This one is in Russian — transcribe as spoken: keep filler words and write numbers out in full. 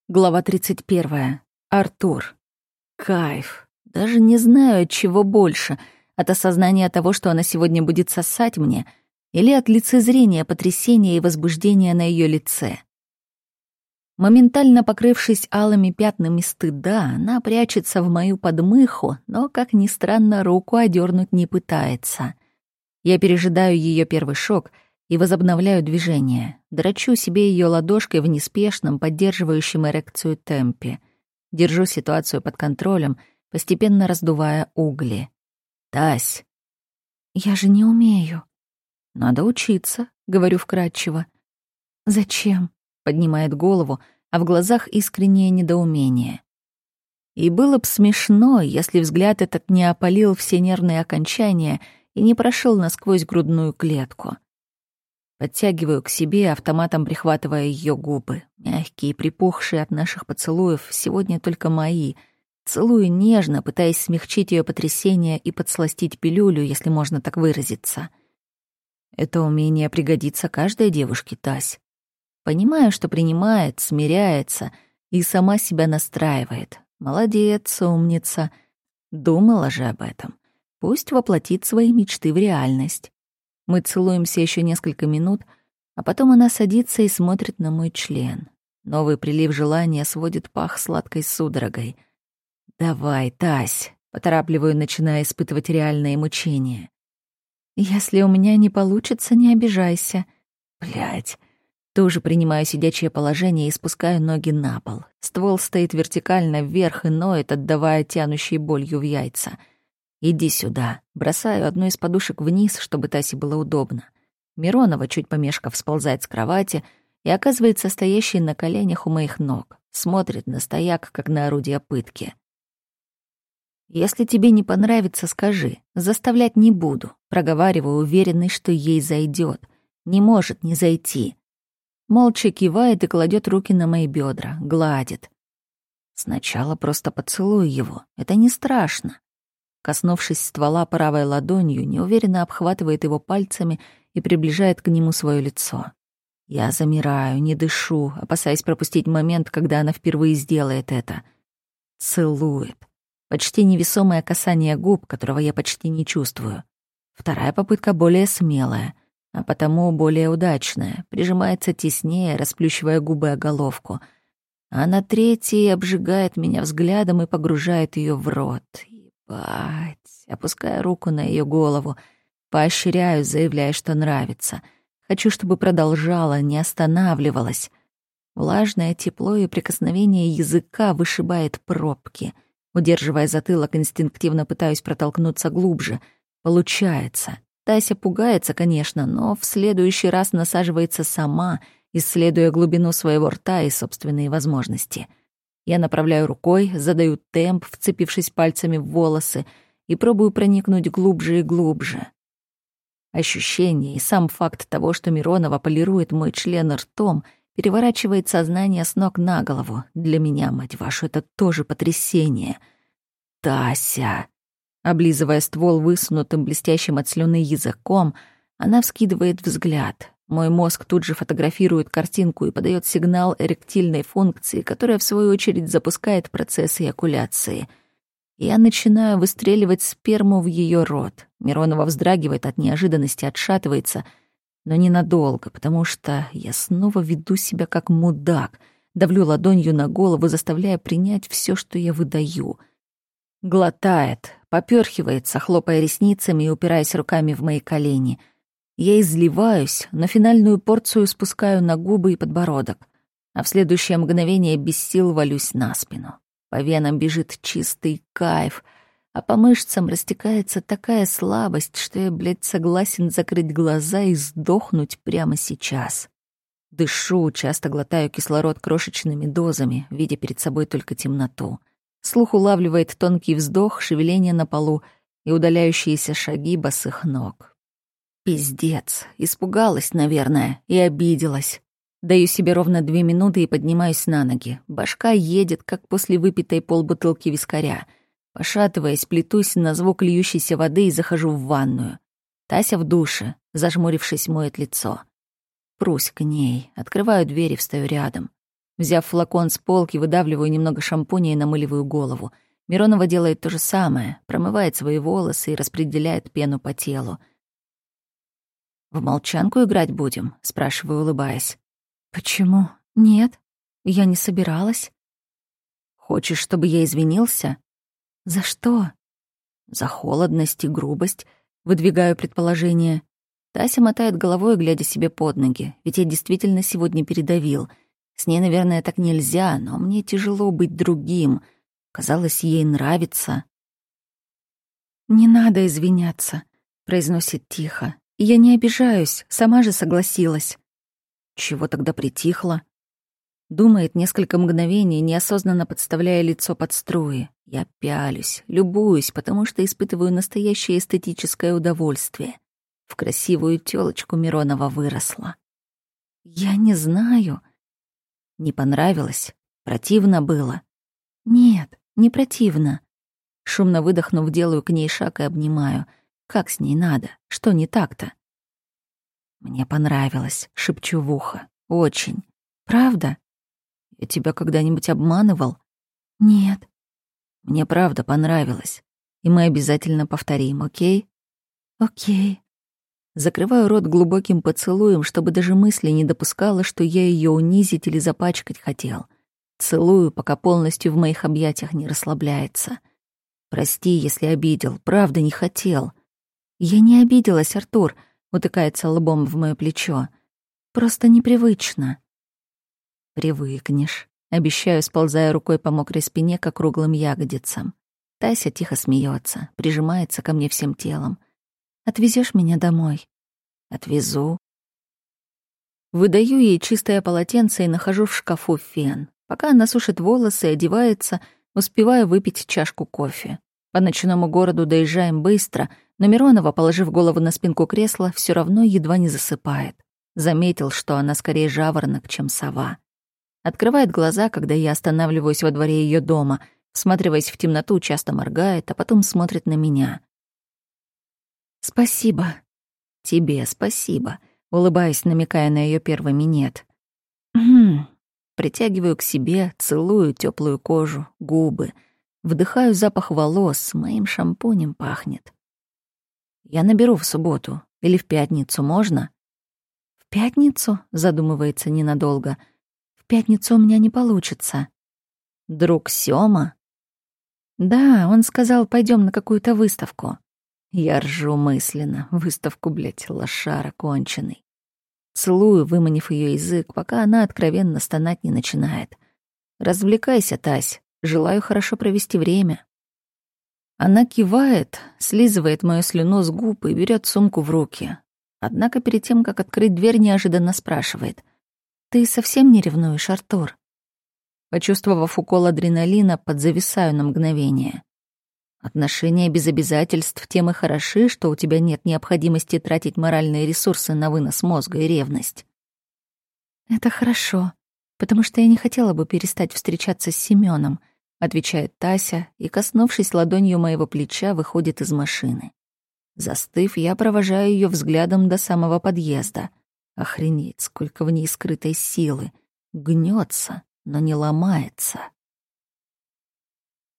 Глава тридцать первая. Артур. Кайф. Даже не знаю, от чего больше. От осознания того, что она сегодня будет сосать мне, или от лицезрения потрясения и возбуждения на ее лице. Моментально покрывшись алыми пятнами стыда, она прячется в мою подмыху, но, как ни странно, руку одернуть не пытается. Я пережидаю ее первый шок — и возобновляю движение. Дрочу себе ее ладошкой в неспешном, поддерживающем эрекцию темпе. Держу ситуацию под контролем, постепенно раздувая угли. «Тась!» «Я же не умею». «Надо учиться», — говорю вкратчиво. «Зачем?» — поднимает голову, а в глазах искреннее недоумение. И было б смешно, если взгляд этот не опалил все нервные окончания и не прошил насквозь грудную клетку. Подтягиваю к себе, автоматом прихватывая ее губы. Мягкие, припухшие от наших поцелуев, сегодня только мои. Целую нежно, пытаясь смягчить ее потрясение и подсластить пилюлю, если можно так выразиться. Это умение пригодится каждой девушке, Тась. Понимаю, что принимает, смиряется и сама себя настраивает. Молодец, умница. Думала же об этом. Пусть воплотит свои мечты в реальность. Мы целуемся еще несколько минут, а потом она садится и смотрит на мой член. Новый прилив желания сводит пах сладкой судорогой. «Давай, Тась», — поторапливаю, начиная испытывать реальное мучение. «Если у меня не получится, не обижайся». Блядь. Тоже принимаю сидячее положение и спускаю ноги на пол. Ствол стоит вертикально вверх и ноет, отдавая тянущей болью в яйца. «Иди сюда». Бросаю одну из подушек вниз, чтобы Тасе было удобно. Миронова, чуть помешков, сползает с кровати и оказывается стоящей на коленях у моих ног. Смотрит на стояк, как на орудие пытки. «Если тебе не понравится, скажи. Заставлять не буду», — проговариваю, уверенный, что ей зайдет. Не может не зайти. Молча кивает и кладет руки на мои бедра, гладит. Сначала просто поцелуй его. Это не страшно. Коснувшись ствола правой ладонью, неуверенно обхватывает его пальцами и приближает к нему свое лицо. Я замираю, не дышу, опасаясь пропустить момент, когда она впервые сделает это. Целует. Почти невесомое касание губ, которого я почти не чувствую. Вторая попытка более смелая, а потому более удачная. Прижимается теснее, расплющивая губы о головку. А на третьей обжигает меня взглядом и погружает ее в рот. Бать, опуская руку на ее голову, поощряю, заявляя, что нравится. Хочу, чтобы продолжала, не останавливалась. Влажное тепло и прикосновение языка вышибает пробки. Удерживая затылок, инстинктивно пытаюсь протолкнуться глубже. Получается. Тася пугается, конечно, но в следующий раз насаживается сама, исследуя глубину своего рта и собственные возможности. Я направляю рукой, задаю темп, вцепившись пальцами в волосы, и пробую проникнуть глубже и глубже. Ощущение и сам факт того, что Миронова полирует мой член ртом, переворачивает сознание с ног на голову. Для меня, мать вашу, это тоже потрясение. «Тася!» Облизывая ствол высунутым блестящим от слюны языком, она вскидывает взгляд. Мой мозг тут же фотографирует картинку и подает сигнал эректильной функции, которая, в свою очередь, запускает процесс эякуляции. Я начинаю выстреливать сперму в ее рот. Миронова вздрагивает от неожиданности, отшатывается, но ненадолго, потому что я снова веду себя как мудак, давлю ладонью на голову, заставляя принять все, что я выдаю. Глотает, попёрхивается, хлопая ресницами и упираясь руками в мои колени — Я изливаюсь, но финальную порцию спускаю на губы и подбородок, а в следующее мгновение без сил валюсь на спину. По венам бежит чистый кайф, а по мышцам растекается такая слабость, что я, блядь, согласен закрыть глаза и сдохнуть прямо сейчас. Дышу, часто глотаю кислород крошечными дозами, видя перед собой только темноту. Слух улавливает тонкий вздох, шевеление на полу и удаляющиеся шаги босых ног. Пиздец. Испугалась, наверное, и обиделась. Даю себе ровно две минуты и поднимаюсь на ноги. Башка едет, как после выпитой полбутылки вискаря. Пошатываясь, плетусь на звук льющейся воды и захожу в ванную. Тася в душе, зажмурившись, моет лицо. Прусь к ней, открываю дверь и встаю рядом. Взяв флакон с полки, выдавливаю немного шампуня и намыливаю голову. Миронова делает то же самое, промывает свои волосы и распределяет пену по телу. «В молчанку играть будем?» — спрашиваю, улыбаясь. «Почему? Нет, я не собиралась». «Хочешь, чтобы я извинился?» «За что?» «За холодность и грубость», — выдвигаю предположение. Тася мотает головой, глядя себе под ноги, ведь я действительно сегодня передавил. С ней, наверное, так нельзя, но мне тяжело быть другим. Казалось, ей нравится. «Не надо извиняться», — произносит тихо. «И я не обижаюсь, сама же согласилась». «Чего тогда притихла?» Думает несколько мгновений, неосознанно подставляя лицо под струи. Я пялюсь, любуюсь, потому что испытываю настоящее эстетическое удовольствие. В красивую тёлочку Миронова выросла. «Я не знаю». «Не понравилось? Противно было?» «Нет, не противно». Шумно выдохнув, делаю к ней шаг и обнимаю. Как с ней надо? Что не так-то? «Мне понравилось», — шепчу в ухо. «Очень. Правда? Я тебя когда-нибудь обманывал?» «Нет». «Мне правда понравилось. И мы обязательно повторим, окей?» «Окей». Закрываю рот глубоким поцелуем, чтобы даже мысли не допускала, что я ее унизить или запачкать хотел. Целую, пока полностью в моих объятиях не расслабляется. «Прости, если обидел. Правда, не хотел». «Я не обиделась, Артур», — утыкается лбом в моё плечо. «Просто непривычно». «Привыкнешь», — обещаю, сползая рукой по мокрой спине к округлым ягодицам. Тася тихо смеется, прижимается ко мне всем телом. «Отвезёшь меня домой?» «Отвезу». Выдаю ей чистое полотенце и нахожу в шкафу фен. Пока она сушит волосы и одевается, успеваю выпить чашку кофе. По ночному городу доезжаем быстро, но Миронова, положив голову на спинку кресла, всё равно едва не засыпает. Заметил, что она скорее жаворонок, чем сова. Открывает глаза, когда я останавливаюсь во дворе её дома, всматриваясь в темноту, часто моргает, а потом смотрит на меня. «Спасибо». «Тебе спасибо», — улыбаясь, намекая на её первый минет. «Хм». Притягиваю к себе, целую тёплую кожу, губы. Вдыхаю запах волос, моим шампунем пахнет. «Я наберу в субботу. Или в пятницу, можно?» «В пятницу?» — задумывается ненадолго. «В пятницу у меня не получится». «Друг Сёма?» «Да, он сказал, пойдём на какую-то выставку». Я ржу мысленно. Выставку, блядь, лошара конченый. Целую, выманив её язык, пока она откровенно стонать не начинает. «Развлекайся, Тась. Желаю хорошо провести время». Она кивает, слизывает мою слюну с губ и берет сумку в руки. Однако перед тем, как открыть дверь, неожиданно спрашивает: «Ты совсем не ревнуешь, Артур?» Почувствовав укол адреналина, подзависаю на мгновение. Отношения без обязательств тем и хороши, что у тебя нет необходимости тратить моральные ресурсы на вынос мозга и ревность. «Это хорошо, потому что я не хотела бы перестать встречаться с Семёном», отвечает Тася и, коснувшись ладонью моего плеча, выходит из машины. Застыв, я провожаю её взглядом до самого подъезда. Охренеть, сколько в ней скрытой силы. Гнётся, но не ломается.